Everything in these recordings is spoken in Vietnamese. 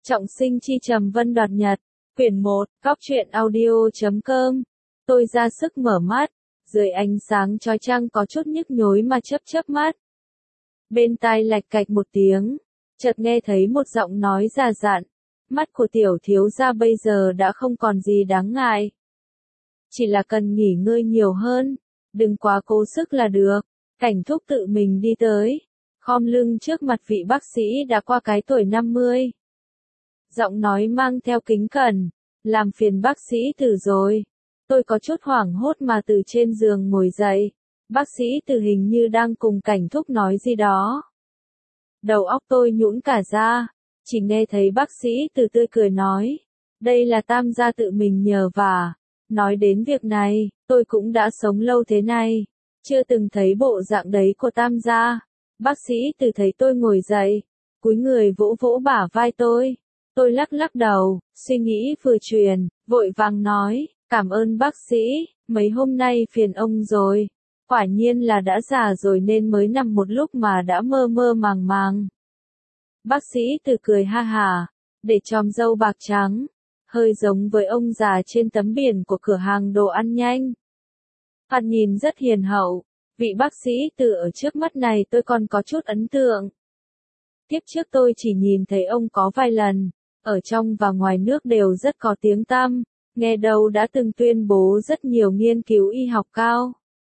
Trọng sinh chi trầm vân đoạt nhật, quyển 1, góc truyện audio.com. Tôi ra sức mở mắt, dưới ánh sáng chói chang có chút nhức nhối mà chớp mắt. Bên tai lạch cạch một tiếng, chợt nghe thấy một giọng nói già dặn, mắt của tiểu thiếu gia bây giờ đã không còn gì đáng ngại. Chỉ là cần nghỉ ngơi nhiều hơn, đừng quá cố sức là được. Cảnh Thúc tự mình đi tới, khom lưng trước mặt vị bác sĩ đã qua cái tuổi 50. Giọng nói mang theo kính cẩn, làm phiền bác sĩ Từ rồi. Tôi có chút hoảng hốt mà từ trên giường ngồi dậy. Bác sĩ Từ hình như đang cùng Cảnh Thúc nói gì đó. Đầu óc tôi nhũn cả ra, chỉ nghe thấy bác sĩ Từ tươi cười nói, đây là Tam gia tự mình nhờ vả. Nói đến việc này, tôi cũng đã sống lâu thế này, chưa từng thấy bộ dạng đấy của Tam gia. Bác sĩ Từ thấy tôi ngồi dậy, cúi người vỗ vỗ bả vai tôi. Tôi lắc đầu, suy nghĩ vừa chuyển, vội vàng nói, cảm ơn bác sĩ, mấy hôm nay phiền ông rồi. Quả nhiên là đã già rồi nên mới nằm một lúc mà đã mơ màng. Bác sĩ Từ cười ha hả, để chòm râu bạc trắng, hơi giống với ông già trên tấm biển của cửa hàng đồ ăn nhanh. Thoạt nhìn rất hiền hậu, vị bác sĩ Từ ở trước mắt này tôi còn có chút ấn tượng. Tiếp trước tôi chỉ nhìn thấy ông có vài lần, ở trong và ngoài nước đều rất có tiếng tăm, nghe đâu đã từng tuyên bố rất nhiều nghiên cứu y học cao.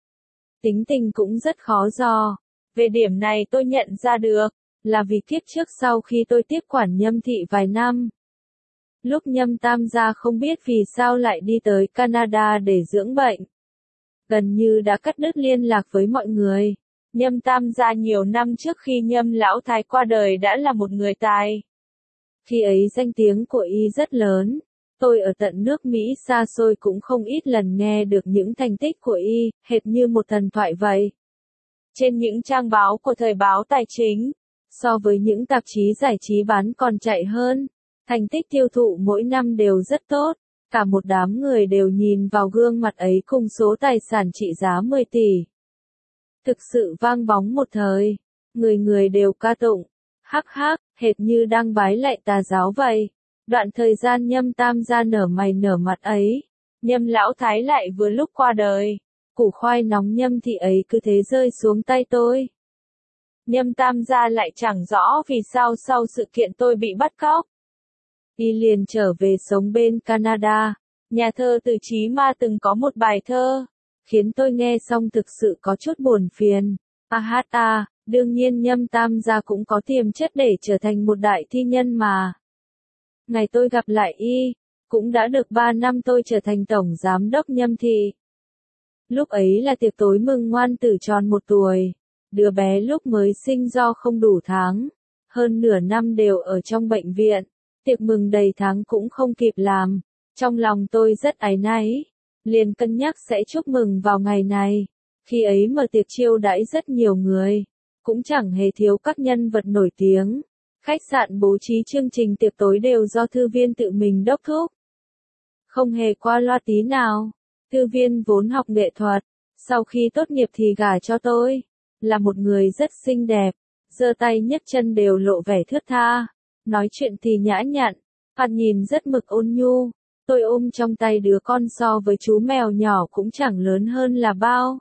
Tính tình cũng rất khó dò. Về điểm này tôi nhận ra được, là vì kiếp trước sau khi tôi tiếp quản Nhâm thị vài năm. Lúc Nhâm Tam gia không biết vì sao lại đi tới Canada để dưỡng bệnh. Gần như đã cắt đứt liên lạc với mọi người. Nhâm Tam gia nhiều năm trước khi Nhâm lão thái qua đời đã là một người tài. Khi ấy danh tiếng của y rất lớn, tôi ở tận nước Mỹ xa xôi cũng không ít lần nghe được những thành tích của y, hệt như một thần thoại vậy. Trên những trang báo của thời báo tài chính, so với những tạp chí giải trí bán còn chạy hơn, thành tích tiêu thụ mỗi năm đều rất tốt, cả một đám người đều nhìn vào gương mặt ấy cùng số tài sản trị giá 10 tỷ. Thực sự vang bóng một thời, người đều ca tụng. Hắc, hệt như đang bái lạy tà giáo vậy. Đoạn thời gian Nhâm Tam gia nở mày nở mặt ấy, Nhâm lão thái lại vừa lúc qua đời. Củ khoai nóng Nhâm thị ấy cứ thế rơi xuống tay tôi. Nhâm Tam gia lại chẳng rõ vì sao sau sự kiện tôi bị bắt cóc, y liền trở về sống bên Canada. Nhà thơ Từ Chí Ma từng có một bài thơ, khiến tôi nghe xong thực sự có chút buồn phiền. Đương nhiên Nhâm Tam gia cũng có tiềm chất để trở thành một đại thi nhân mà. Ngày tôi gặp lại y, cũng đã được 3 năm tôi trở thành tổng giám đốc Nhâm thị. Lúc ấy là tiệc tối mừng ngoan tử tròn 1 tuổi, đứa bé lúc mới sinh do không đủ tháng, hơn nửa năm đều ở trong bệnh viện, tiệc mừng đầy tháng cũng không kịp làm. Trong lòng tôi rất áy náy, liền cân nhắc sẽ chúc mừng vào ngày này. Khi ấy mở tiệc chiêu đãi rất nhiều người, cũng chẳng hề thiếu các nhân vật nổi tiếng. Khách sạn bố trí chương trình tiệc tối đều do thư viên tự mình đốc thúc, không hề qua loa tí nào. Thư viên vốn học nghệ thuật, sau khi tốt nghiệp thì gả cho tôi, là một người rất xinh đẹp, giơ tay nhấc chân đều lộ vẻ thướt tha, nói chuyện thì nhã nhặn, thoạt nhìn rất mực ôn nhu. Tôi ôm trong tay đứa con so với chú mèo nhỏ cũng chẳng lớn hơn là bao.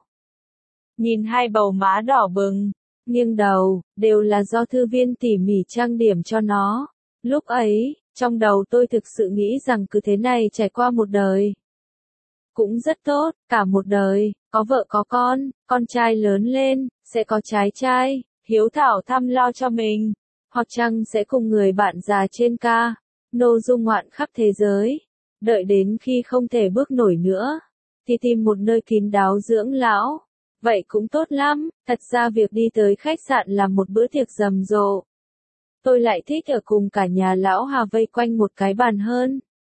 Nhìn hai bầu má đỏ bừng, nghiêng đầu, đều là do thư viên tỉ mỉ trang điểm cho nó. Lúc ấy, trong đầu tôi thực sự nghĩ rằng cứ thế này trải qua một đời cũng rất tốt, cả một đời, có vợ có con trai lớn lên, sẽ có trái trai, hiếu thảo thăm lo cho mình, hoặc chăng sẽ cùng người bạn già trên ca, nô du ngoạn khắp thế giới. Đợi đến khi không thể bước nổi nữa, thì tìm một nơi kín đáo dưỡng lão. Vậy cũng tốt lắm, thật ra việc đi tới khách sạn làm một bữa tiệc rầm rộ. Tôi lại thích ở cùng cả nhà lão Hà vây quanh một cái bàn hơn.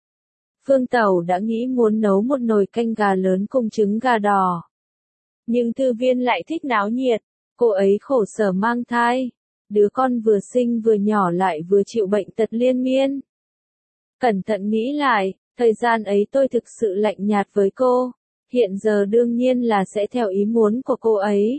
Phương Tẩu đã nghĩ muốn nấu một nồi canh gà lớn cùng trứng gà đỏ. Nhưng thư viên lại thích náo nhiệt, cô ấy khổ sở mang thai. Đứa con vừa sinh vừa nhỏ lại vừa chịu bệnh tật liên miên. Cẩn thận nghĩ lại, thời gian ấy tôi thực sự lạnh nhạt với cô. Hiện giờ đương nhiên là sẽ theo ý muốn của cô ấy.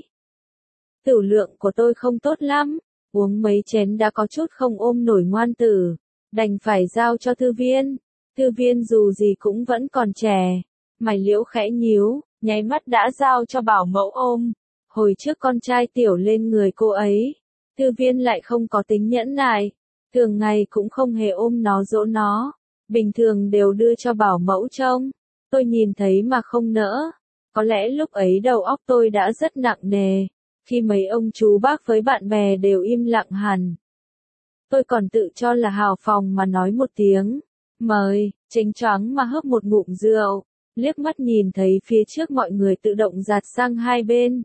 Tửu lượng của tôi không tốt lắm, uống mấy chén đã có chút không ôm nổi ngoan tử. đành phải giao cho Thư Viên. Thư Viên dù gì cũng vẫn còn trẻ, mày liễu khẽ nhíu, nháy mắt đã giao cho bảo mẫu ôm. Hồi trước con trai tiểu lên người cô ấy, Thư Viên lại không có tính nhẫn nại, thường ngày cũng không hề ôm nó dỗ nó, bình thường đều đưa cho bảo mẫu trông. Tôi nhìn thấy mà không nỡ, có lẽ lúc ấy đầu óc tôi đã rất nặng nề, khi mấy ông chú bác với bạn bè đều im lặng hẳn. Tôi còn tự cho là hào phóng mà nói một tiếng, mời, chênh choáng mà hớp một ngụm rượu, liếc mắt nhìn thấy phía trước mọi người tự động dạt sang hai bên,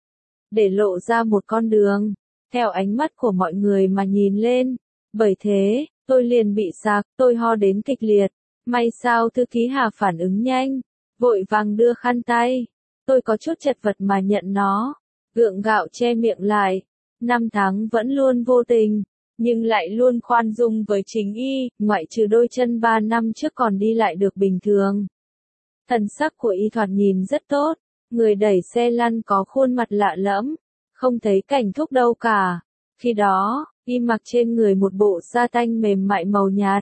để lộ ra một con đường, theo ánh mắt của mọi người mà nhìn lên. Bởi thế, tôi liền bị sặc, tôi ho đến kịch liệt. May sao thư ký Hà phản ứng nhanh, vội vàng đưa khăn tay. Tôi có chút chật vật mà nhận nó, gượng gạo che miệng lại. 5 tháng vẫn luôn vô tình, nhưng lại luôn khoan dung với chính y, ngoại trừ đôi chân 3 năm trước còn đi lại được bình thường. Thần sắc của y thoạt nhìn rất tốt, người đẩy xe lăn có khuôn mặt lạ lẫm, không thấy cảnh thúc đâu cả. Khi đó, y mặc trên người một bộ sa tanh mềm mại màu nhạt.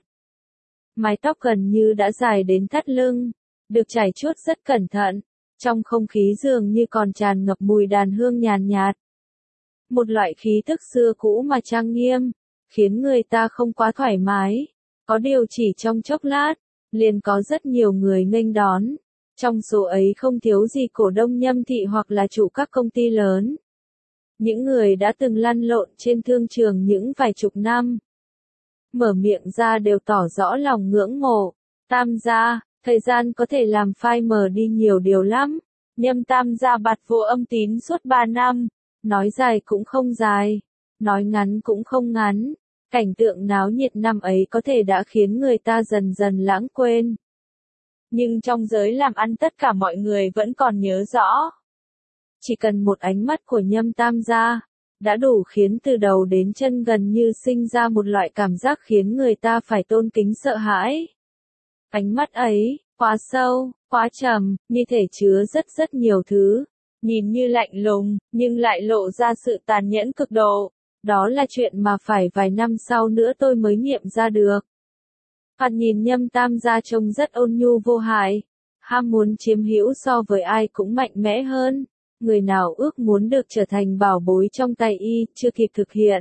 Mái tóc gần như đã dài đến thắt lưng, được chải chuốt rất cẩn thận, trong không khí dường như còn tràn ngập mùi đàn hương nhàn nhạt. Một loại khí thức xưa cũ mà trang nghiêm, khiến người ta không quá thoải mái. Có điều chỉ trong chốc lát, liền có rất nhiều người nghênh đón. Trong số ấy không thiếu gì cổ đông Nhâm thị hoặc là chủ các công ty lớn. Những người đã từng lăn lộn trên thương trường những vài chục năm. Mở miệng ra đều tỏ rõ lòng ngưỡng mộ. Tam gia, thời gian có thể làm phai mờ đi nhiều điều lắm. Nhâm tam gia bạt vô âm tín suốt 3 năm. Nói dài cũng không dài, nói ngắn cũng không ngắn. Cảnh tượng náo nhiệt năm ấy có thể đã khiến người ta dần dần lãng quên. Nhưng trong giới làm ăn tất cả mọi người vẫn còn nhớ rõ. Chỉ cần một ánh mắt của Nhâm tam gia, đã đủ khiến từ đầu đến chân gần như sinh ra một loại cảm giác khiến người ta phải tôn kính sợ hãi. Ánh mắt ấy, quá sâu, quá trầm, như thể chứa rất nhiều thứ. Nhìn như lạnh lùng, nhưng lại lộ ra sự tàn nhẫn cực độ. Đó là chuyện mà phải vài năm sau nữa tôi mới nghiệm ra được. Thoạt nhìn Nhâm tam gia trông rất ôn nhu vô hại, ham muốn chiếm hữu so với ai cũng mạnh mẽ hơn. Người nào ước muốn được trở thành bảo bối trong tay y, chưa kịp thực hiện.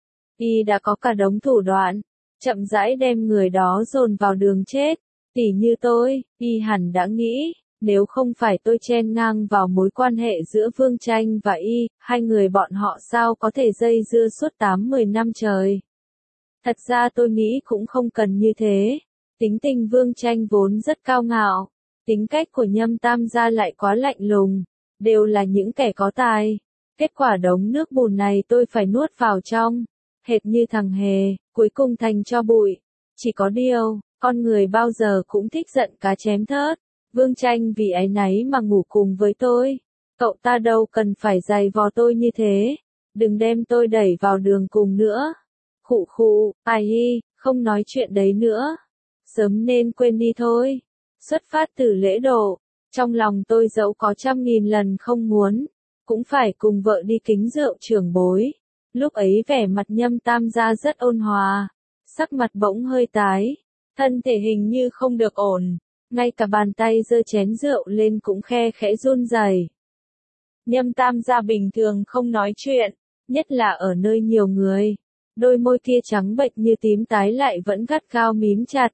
Y đã có cả đống thủ đoạn, chậm rãi đem người đó dồn vào đường chết. Tỉ như tôi, y hẳn đã nghĩ, nếu không phải tôi chen ngang vào mối quan hệ giữa Vương Tranh và y, hai người bọn họ sao có thể dây dưa suốt 8-10 năm trời. Thật ra tôi nghĩ cũng không cần như thế. Tính tình Vương Tranh vốn rất cao ngạo, tính cách của Nhâm tam gia lại quá lạnh lùng, đều là những kẻ có tài. Kết quả đống nước bùn này tôi phải nuốt vào trong, hệt như thằng hề, cuối cùng thành tro bụi. Chỉ có điều, con người bao giờ cũng thích giận cá chém thớt. Vương Tranh vì áy náy mà ngủ cùng với tôi. Cậu ta đâu cần phải giày vò tôi như thế. Đừng đem tôi đẩy vào đường cùng nữa. Khụ khụ, ai hi, không nói chuyện đấy nữa. Sớm nên quên đi thôi. Xuất phát từ lễ độ, trong lòng tôi dẫu có 100.000 lần không muốn, cũng phải cùng vợ đi kính rượu trưởng bối. Lúc ấy vẻ mặt Nhâm tam gia rất ôn hòa, sắc mặt bỗng hơi tái, thân thể hình như không được ổn, ngay cả bàn tay giơ chén rượu lên cũng khe khẽ run rẩy. Nhâm tam gia bình thường không nói chuyện, nhất là ở nơi nhiều người. Đôi môi kia trắng bệch như tím tái lại vẫn gắt gao mím chặt.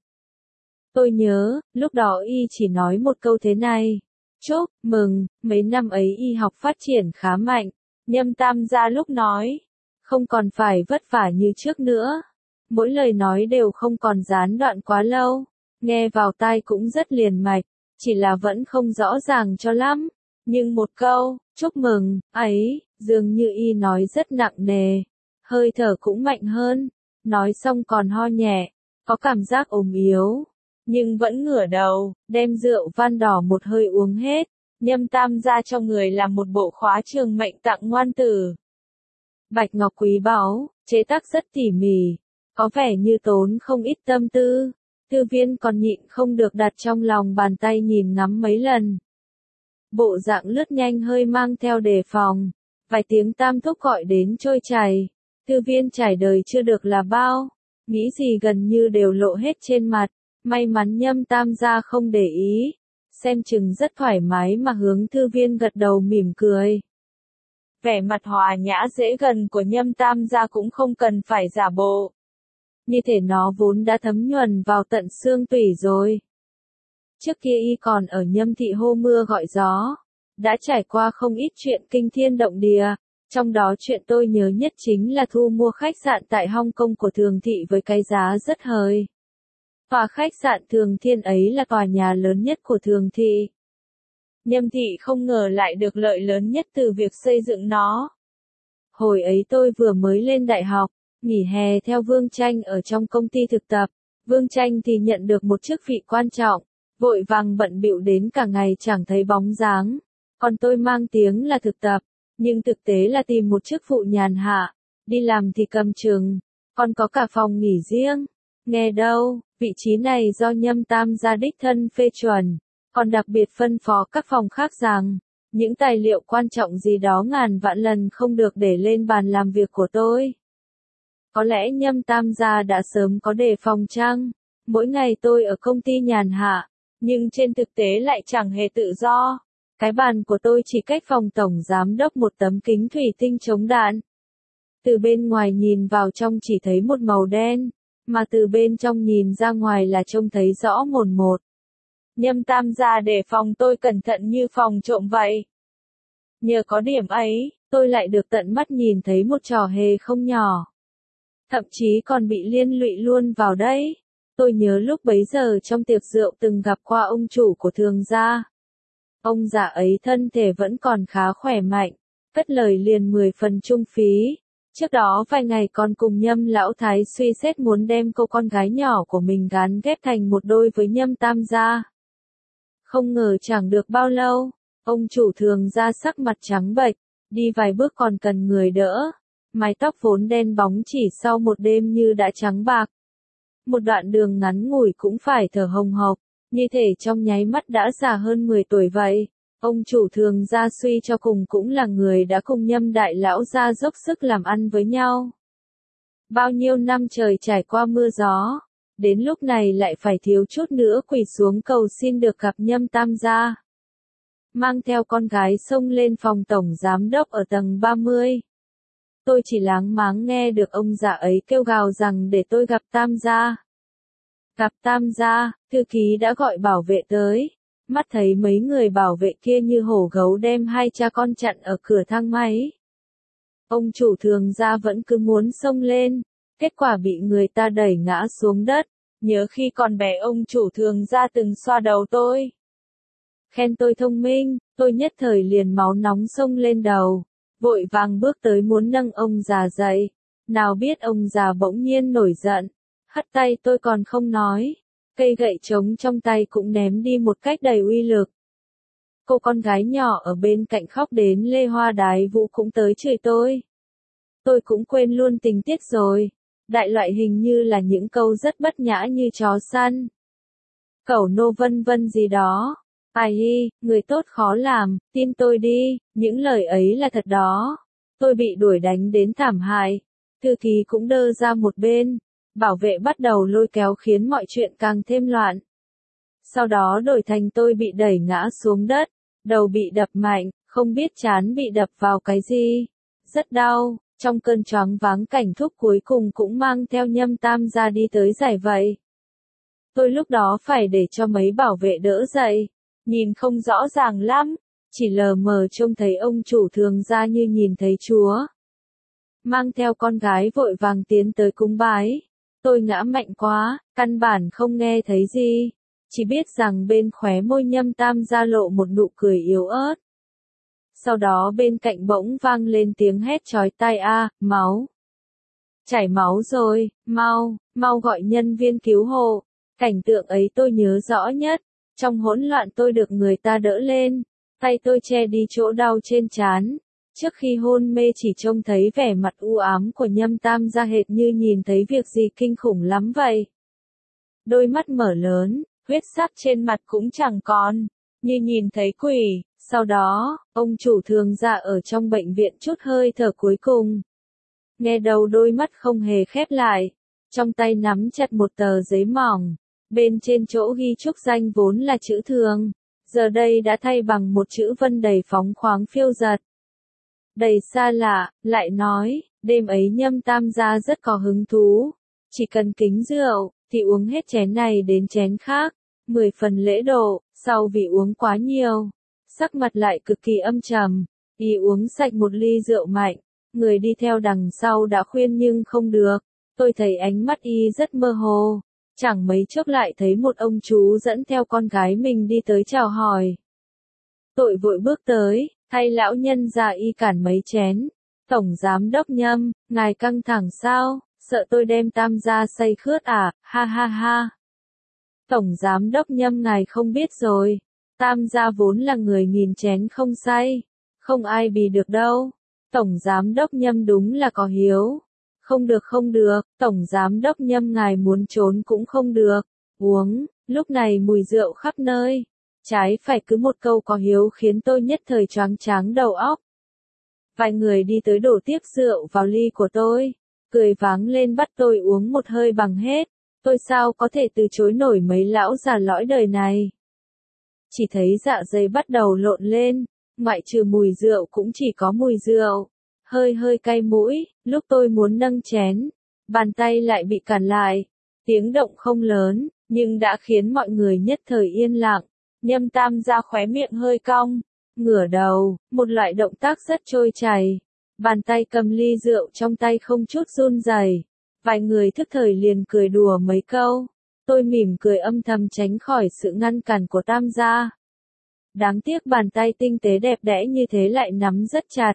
Tôi nhớ, lúc đó y chỉ nói một câu thế này. Chúc mừng, mấy năm ấy y học phát triển khá mạnh. Nhâm tam gia lúc nói, không còn phải vất vả như trước nữa. Mỗi lời nói đều không còn gián đoạn quá lâu. Nghe vào tai cũng rất liền mạch, chỉ là vẫn không rõ ràng cho lắm. Nhưng một câu, chúc mừng, ấy, dường như y nói rất nặng nề. Hơi thở cũng mạnh hơn. Nói xong còn ho nhẹ, có cảm giác ốm yếu. Nhưng vẫn ngửa đầu, đem rượu van đỏ một hơi uống hết. Nhâm tam gia trong người làm một bộ khóa trường mệnh tặng ngoan tử. Bạch ngọc quý báu, chế tác rất tỉ mỉ, có vẻ như tốn không ít tâm tư. Thư Viên còn nhịn không được đặt trong lòng bàn tay nhìn ngắm mấy lần. Bộ dạng lướt nhanh hơi mang theo đề phòng. Vài tiếng tam thúc gọi đến trôi chảy. Thư Viên trải đời chưa được là bao. nghĩ gì gần như đều lộ hết trên mặt, may mắn Nhâm Tam gia không để ý, xem chừng rất thoải mái mà hướng Thư Viên gật đầu mỉm cười. Vẻ mặt hòa nhã dễ gần của Nhâm Tam gia cũng không cần phải giả bộ. Như thể nó vốn đã thấm nhuần vào tận xương tủy rồi. Trước kia y còn ở Nhâm thị hô mưa gọi gió, đã trải qua không ít chuyện kinh thiên động địa, trong đó chuyện tôi nhớ nhất chính là thu mua khách sạn tại Hong Kong của Thường thị với cái giá rất hời. Tòa khách sạn Thường Thiên ấy là tòa nhà lớn nhất của Thường thị. Nhâm thị không ngờ lại được lợi lớn nhất từ việc xây dựng nó. Hồi ấy tôi vừa mới lên đại học, nghỉ hè theo Vương Tranh ở trong công ty thực tập. Vương Tranh thì nhận được một chức vị quan trọng, vội vàng bận bịu đến cả ngày chẳng thấy bóng dáng. Còn tôi mang tiếng là thực tập, nhưng thực tế là tìm một chức vụ nhàn hạ, đi làm thì cầm chừng, còn có cả phòng nghỉ riêng. Nghe đâu, vị trí này do Nhâm Tam gia đích thân phê chuẩn, còn đặc biệt phân phó các phòng khác rằng, những tài liệu quan trọng gì đó ngàn vạn lần không được để lên bàn làm việc của tôi. Có lẽ Nhâm Tam gia đã sớm có đề phòng chăng? Mỗi ngày tôi ở công ty nhàn hạ, nhưng trên thực tế lại chẳng hề tự do. Cái bàn của tôi chỉ cách phòng tổng giám đốc một tấm kính thủy tinh chống đạn. Từ bên ngoài nhìn vào trong chỉ thấy một màu đen, mà từ bên trong nhìn ra ngoài là trông thấy rõ mồn một. Nhâm Tam gia để phòng tôi cẩn thận như phòng trộm vậy. Nhờ có điểm ấy, tôi lại được tận mắt nhìn thấy một trò hề không nhỏ. Thậm chí còn bị liên lụy luôn vào đấy. Tôi nhớ lúc bấy giờ trong tiệc rượu từng gặp qua ông chủ của Thường gia. Ông già ấy thân thể vẫn còn khá khỏe mạnh, cất lời liền 10 phần chung phí. Trước đó vài ngày còn cùng Nhâm lão thái suy xét muốn đem cô con gái nhỏ của mình gán ghép thành một đôi với Nhâm Tam gia. Không ngờ chẳng được bao lâu, ông chủ Thường gia sắc mặt trắng bệch, đi vài bước còn cần người đỡ. Mái tóc vốn đen bóng chỉ sau một đêm như đã trắng bạc. Một đoạn đường ngắn ngủi cũng phải thở hồng hộc, như thể trong nháy mắt đã già hơn 10 tuổi vậy. Ông chủ Thường gia suy cho cùng cũng là người đã cùng Nhâm đại lão gia dốc sức làm ăn với nhau. Bao nhiêu năm trời trải qua mưa gió, đến lúc này lại phải thiếu chút nữa quỳ xuống cầu xin được gặp Nhâm Tam gia. Mang theo con gái xông lên phòng tổng giám đốc ở tầng 30. Tôi chỉ láng máng nghe được ông già ấy kêu gào rằng để tôi gặp Tam gia. Gặp Tam gia, thư ký đã gọi bảo vệ tới. Mắt thấy mấy người bảo vệ kia như hổ gấu đem hai cha con chặn ở cửa thang máy. Ông chủ Thường gia vẫn cứ muốn xông lên, kết quả bị người ta đẩy ngã xuống đất. Nhớ khi còn bé ông chủ Thường gia từng xoa đầu tôi. Khen tôi thông minh, tôi nhất thời liền máu nóng xông lên đầu. Vội vàng bước tới muốn nâng ông già dậy. Nào biết ông già bỗng nhiên nổi giận. Hất tay tôi còn không nói. Cây gậy trống trong tay cũng ném đi một cách đầy uy lực. Cô con gái nhỏ ở bên cạnh khóc đến lê hoa đái vũ cũng tới chửi tôi. Tôi cũng quên luôn tình tiết rồi. Đại loại hình như là những câu rất bất nhã như chó săn, cẩu nô vân vân gì đó. Ai hi, người tốt khó làm, tin tôi đi, những lời ấy là thật đó. Tôi bị đuổi đánh đến thảm hại. Thư ký cũng đơ ra một bên. Bảo vệ bắt đầu lôi kéo khiến mọi chuyện càng thêm loạn. Sau đó đổi thành tôi bị đẩy ngã xuống đất, đầu bị đập mạnh, không biết trán bị đập vào cái gì. Rất đau, trong cơn choáng váng cảnh thúc cuối cùng cũng mang theo Nhâm Tam gia đi tới giải vậy. Tôi lúc đó phải để cho mấy bảo vệ đỡ dậy, nhìn không rõ ràng lắm, chỉ lờ mờ trông thấy ông chủ Thường gia như nhìn thấy Chúa. Mang theo con gái vội vàng tiến tới cúng bái. Tôi ngã mạnh quá, căn bản không nghe thấy gì, chỉ biết rằng bên khóe môi Nhâm Tam gia lộ một nụ cười yếu ớt. Sau đó bên cạnh bỗng vang lên tiếng hét chói tai máu. Chảy máu rồi, mau gọi nhân viên cứu hộ. Cảnh tượng ấy tôi nhớ rõ nhất, trong hỗn loạn tôi được người ta đỡ lên, tay tôi che đi chỗ đau trên trán. Trước khi hôn mê chỉ trông thấy vẻ mặt u ám của Nhâm Tam gia hệt như nhìn thấy việc gì kinh khủng lắm vậy. Đôi mắt mở lớn, huyết sắc trên mặt cũng chẳng còn, như nhìn thấy quỷ. Sau đó, ông chủ Thường gia ở trong bệnh viện chút hơi thở cuối cùng. Nghe đầu đôi mắt không hề khép lại, trong tay nắm chặt một tờ giấy mỏng, bên trên chỗ ghi chúc danh vốn là chữ thường, giờ đây đã thay bằng một chữ vân đầy phóng khoáng phiêu dật. Đầy xa lạ, lại nói, đêm ấy Nhâm Tam gia rất có hứng thú, chỉ cần kính rượu, thì uống hết chén này đến chén khác, 10 phần lễ độ, sau vì uống quá nhiều, sắc mặt lại cực kỳ âm trầm, y uống sạch một ly rượu mạnh, người đi theo đằng sau đã khuyên nhưng không được, tôi thấy ánh mắt y rất mơ hồ, chẳng mấy chốc lại thấy một ông chú dẫn theo con gái mình đi tới chào hỏi. Tôi vội bước tới, thay lão nhân già y cản mấy chén. Tổng giám đốc Nhâm, ngài căng thẳng sao, sợ tôi đem Tam gia say khướt à, ha ha ha. Tổng giám đốc Nhâm ngài không biết rồi, Tam gia vốn là người nghìn chén không say, không ai bì được đâu. Tổng giám đốc Nhâm đúng là có hiếu. Không được không được, Tổng giám đốc Nhâm ngài muốn trốn cũng không được. Uống, lúc này mùi rượu khắp nơi. Trái phải cứ một câu có hiếu khiến tôi nhất thời choáng tráng đầu óc. Vài người đi tới đổ tiếp rượu vào ly của tôi, cười váng lên bắt tôi uống một hơi bằng hết. Tôi sao có thể từ chối nổi mấy lão già lõi đời này. Chỉ thấy dạ dày bắt đầu lộn lên, ngoại trừ mùi rượu cũng chỉ có mùi rượu. Hơi hơi cay mũi, lúc tôi muốn nâng chén, bàn tay lại bị cản lại. Tiếng động không lớn, nhưng đã khiến mọi người nhất thời yên lặng. Nhâm Tam gia khóe miệng hơi cong, ngửa đầu, một loại động tác rất trôi chảy. Bàn tay cầm ly rượu trong tay không chút run rẩy. Vài người thức thời liền cười đùa mấy câu. Tôi mỉm cười âm thầm tránh khỏi sự ngăn cản của Tam gia. Đáng tiếc bàn tay tinh tế đẹp đẽ như thế lại nắm rất chặt.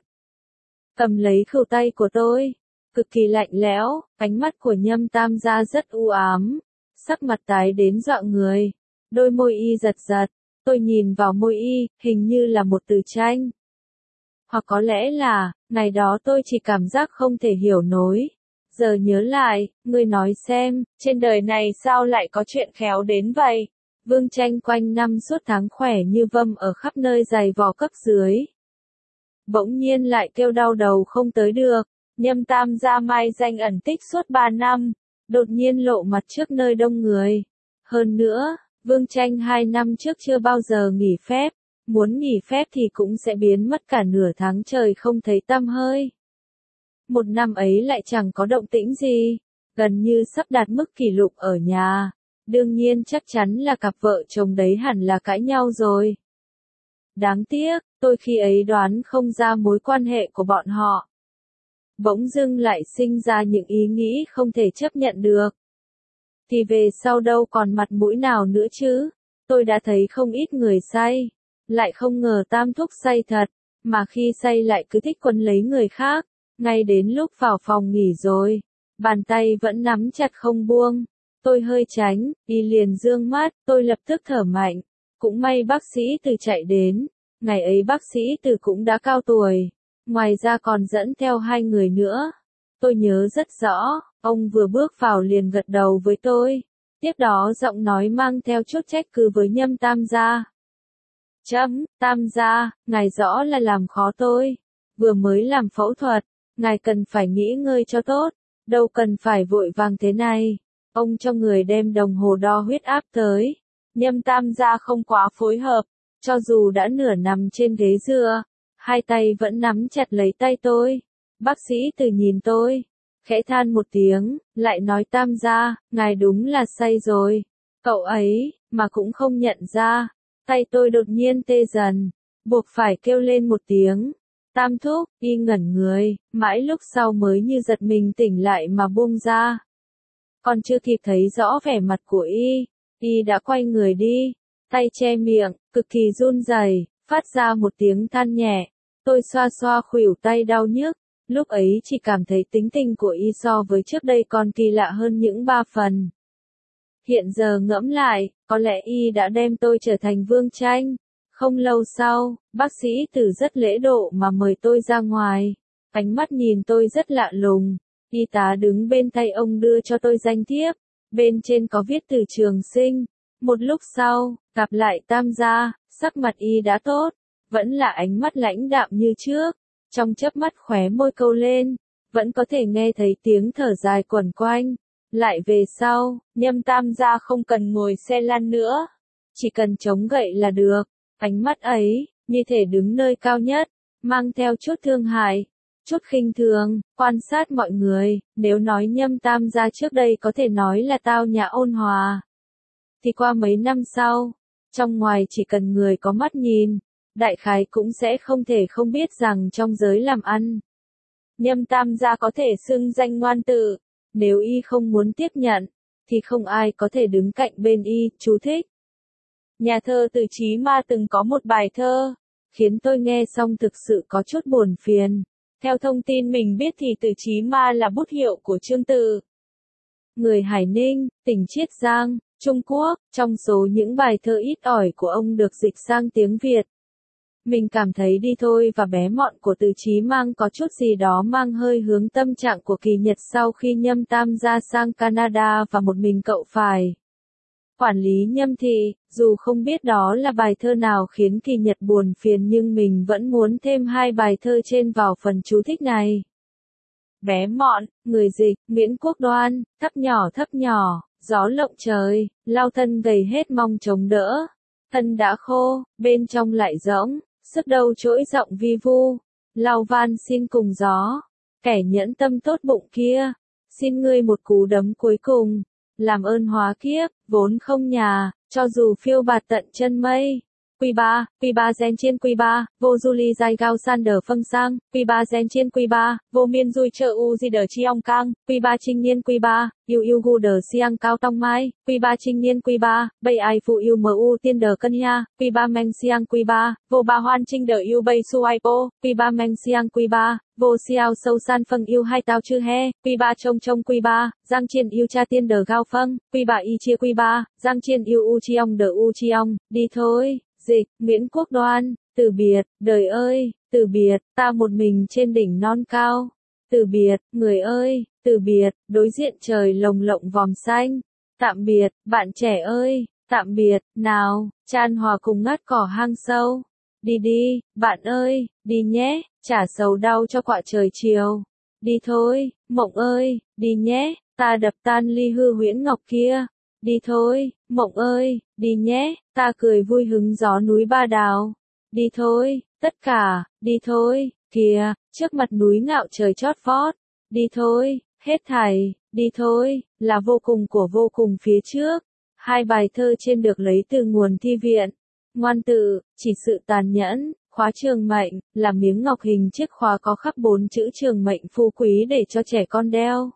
Cầm lấy khửu tay của tôi, cực kỳ lạnh lẽo, ánh mắt của Nhâm Tam gia rất u ám, sắc mặt tái đến dọa người, đôi môi y giật giật, tôi nhìn vào môi y, hình như là một từ tranh. Hoặc có lẽ là, ngày đó tôi chỉ cảm giác không thể hiểu nổi. Giờ nhớ lại, ngươi nói xem, trên đời này sao lại có chuyện khéo đến vậy? Vương Tranh quanh năm suốt tháng khỏe như vâm ở khắp nơi giày vò cấp dưới. Bỗng nhiên lại kêu đau đầu không tới được, Nhâm Tam gia mai danh ẩn tích suốt 3 năm, đột nhiên lộ mặt trước nơi đông người. Hơn nữa, Vương Tranh 2 năm trước chưa bao giờ nghỉ phép, muốn nghỉ phép thì cũng sẽ biến mất cả nửa tháng trời không thấy tăm hơi. Một năm ấy lại chẳng có động tĩnh gì, gần như sắp đạt mức kỷ lục ở nhà. Đương nhiên chắc chắn là cặp vợ chồng đấy hẳn là cãi nhau rồi. Đáng tiếc, tôi khi ấy đoán không ra mối quan hệ của bọn họ. Bỗng dưng lại sinh ra những ý nghĩ không thể chấp nhận được. Thì về sau đâu còn mặt mũi nào nữa chứ? Tôi đã thấy không ít người say, lại không ngờ Tam thúc say thật, mà khi say lại cứ thích quấn lấy người khác, ngay đến lúc vào phòng nghỉ rồi, bàn tay vẫn nắm chặt không buông. Tôi hơi tránh, y liền dương mắt, tôi lập tức thở mạnh. Cũng may bác sĩ Từ chạy đến, ngày ấy bác sĩ Từ cũng đã cao tuổi, ngoài ra còn dẫn theo 2 người nữa. Tôi nhớ rất rõ, ông vừa bước vào liền gật đầu với tôi, tiếp đó giọng nói mang theo chút trách cứ với Nhâm Tam gia. Tam gia, ngài rõ là làm khó tôi, vừa mới làm phẫu thuật, ngài cần phải nghỉ ngơi cho tốt, đâu cần phải vội vàng thế này. Ông cho người đem đồng hồ đo huyết áp tới. Nhâm Tam gia không quá phối hợp, cho dù đã nửa nằm trên ghế dựa, 2 tay vẫn nắm chặt lấy tay tôi. Bác sĩ Từ nhìn tôi, khẽ than một tiếng, lại nói Tam gia, ngài đúng là say rồi. Cậu ấy, mà cũng không nhận ra, tay tôi đột nhiên tê dần, buộc phải kêu lên một tiếng. Tam thúc, y ngẩn người, mãi lúc sau mới như giật mình tỉnh lại mà buông ra. Còn chưa kịp thấy rõ vẻ mặt của y đã quay người đi, tay che miệng, cực kỳ run rẩy, phát ra một tiếng than nhẹ. Tôi xoa xoa khuỷu tay đau nhức, lúc ấy chỉ cảm thấy tính tình của y so với trước đây còn kỳ lạ hơn những 3 phần. Hiện giờ ngẫm lại, có lẽ y đã đem tôi trở thành Vương Tranh. Không lâu sau, bác sĩ Từ rất lễ độ mà mời tôi ra ngoài, ánh mắt nhìn tôi rất lạ lùng. Y tá đứng bên tay ông đưa cho tôi danh thiếp, bên trên có viết Từ Trường Sinh. Một lúc sau, gặp lại Tam gia, sắc mặt y đã tốt, vẫn là ánh mắt lãnh đạm như trước, trong chớp mắt khóe môi câu lên, vẫn có thể nghe thấy tiếng thở dài quẩn quanh. Lại về sau, Nhâm Tam gia không cần ngồi xe lăn nữa, chỉ cần chống gậy là được. Ánh mắt ấy, như thể đứng nơi cao nhất, mang theo chút thương hại, chút khinh thường, quan sát mọi người. Nếu nói Nhâm Tam gia trước đây có thể nói là tao nhã ôn hòa, thì qua mấy năm sau, trong ngoài chỉ cần người có mắt nhìn, đại khái cũng sẽ không thể không biết rằng trong giới làm ăn, Nhâm Tam gia có thể xưng danh ngoan tự. Nếu y không muốn tiếp nhận, thì không ai có thể đứng cạnh bên y. Chú thích. Nhà thơ Từ Chí Ma từng có một bài thơ, khiến tôi nghe xong thực sự có chút buồn phiền. Theo thông tin mình biết thì Từ Chí Ma là bút hiệu của Trương Tự, người Hải Ninh, tỉnh Chiết Giang, Trung Quốc. Trong số những bài thơ ít ỏi của ông được dịch sang tiếng Việt, mình cảm thấy Đi Thôi và Bé Mọn của Từ Chí Mang có chút gì đó mang hơi hướng tâm trạng của Kỳ Nhật sau khi Nhâm Tam gia sang Canada và một mình cậu phải quản lý Nhâm thị. Dù không biết đó là bài thơ nào khiến Kỳ Nhật buồn phiền nhưng mình vẫn muốn thêm hai bài thơ trên vào phần chú thích này. Bé Mọn, người dịch, Nguyễn Quốc Đoan. Thấp nhỏ, gió lộng trời, lao thân gầy hết mong chống đỡ. Thân đã khô, bên trong lại rỗng, sức đâu trỗi giọng vi vu. Lao van xin cùng gió, kẻ nhẫn tâm tốt bụng kia, xin ngươi một cú đấm cuối cùng, làm ơn hóa kiếp, vốn không nhà, cho dù phiêu bạt tận chân mây. Q3 gen chiên Q3, vô du ly giai gao san đờ phân sang, Q3 gen chiên Q3, vô miên dui chợ u di đờ chi ong cang, Q3 trinh niên Q3, yêu gu đờ siang cao tong mai, Q3 trinh niên Q3, bay ai phụ yêu mu tiên đờ cân nha, Q3 meng siang Q3, vô ba hoan trinh đờ yêu bay su ai po, Q3 meng siang Q3, vô xiao sâu san phân yêu hai tao chư he, Q3 trông Q3, giang chiên yêu cha tiên đờ gao phân, Q3 y chia Q3, giang chiên yêu u chi ong đờ u chi ong, đi thôi. Dịch, Nguyễn Quốc Đoan. Từ biệt, đời ơi, từ biệt, ta một mình trên đỉnh non cao. Từ biệt, người ơi, từ biệt, đối diện trời lồng lộng vòm xanh. Tạm biệt, bạn trẻ ơi, tạm biệt, nào, chan hòa cùng ngắt cỏ hang sâu. Đi đi, bạn ơi, đi nhé, trả sầu đau cho quạ trời chiều. Đi thôi, mộng ơi, đi nhé, ta đập tan ly hư huyễn ngọc kia. Đi thôi, mộng ơi, đi nhé, ta cười vui hứng gió núi Ba Đào. Đi thôi, tất cả, đi thôi, kìa, trước mặt núi ngạo trời chót vót. Đi thôi, hết thảy, đi thôi, là vô cùng của vô cùng phía trước. Hai bài thơ trên được lấy từ nguồn thi viện. Ngoan tự, chỉ sự tàn nhẫn, khóa trường mệnh, là miếng ngọc hình chiếc khóa có khắc 4 chữ trường mệnh phú quý để cho trẻ con đeo.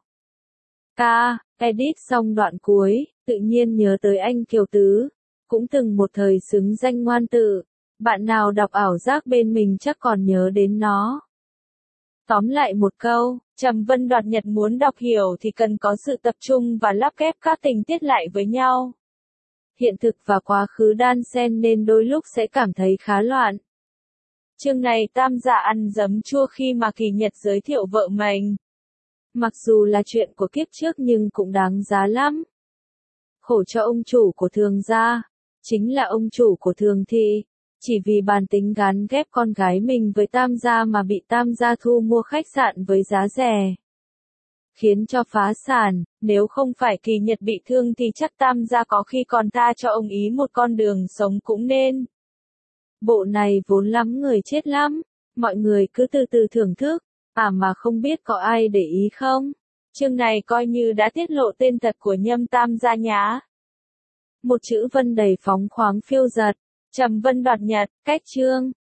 Edit xong đoạn cuối, tự nhiên nhớ tới anh Kiều Tứ, cũng từng một thời xứng danh ngoan tự. Bạn nào đọc ảo giác bên mình chắc còn nhớ đến nó. Tóm lại một câu, Trầm Vân Đoạt Nhật muốn đọc hiểu thì cần có sự tập trung và lắp ghép các tình tiết lại với nhau. Hiện thực và quá khứ đan xen nên đôi lúc sẽ cảm thấy khá loạn. Chương này Tam gia ăn giấm chua khi mà Kỳ Nhật giới thiệu vợ mình. Mặc dù là chuyện của kiếp trước nhưng cũng đáng giá lắm. Khổ cho ông chủ của Thường gia, chính là ông chủ của Thường thị, chỉ vì bản tính gán ghép con gái mình với Tam gia mà bị Tam gia thu mua khách sạn với giá rẻ, khiến cho phá sản. Nếu không phải Kỳ Nhật bị thương thì chắc Tam gia có khi còn tha cho ông ý một con đường sống cũng nên. Bộ này vốn lắm người chết lắm, mọi người cứ từ từ thưởng thức. Mà không biết có ai để ý không? Chương này coi như đã tiết lộ tên thật của Nhâm Tam gia nhá. Một chữ Vân đầy phóng khoáng phiêu dật. Trầm Vân Đoạt Nhật, cách chương.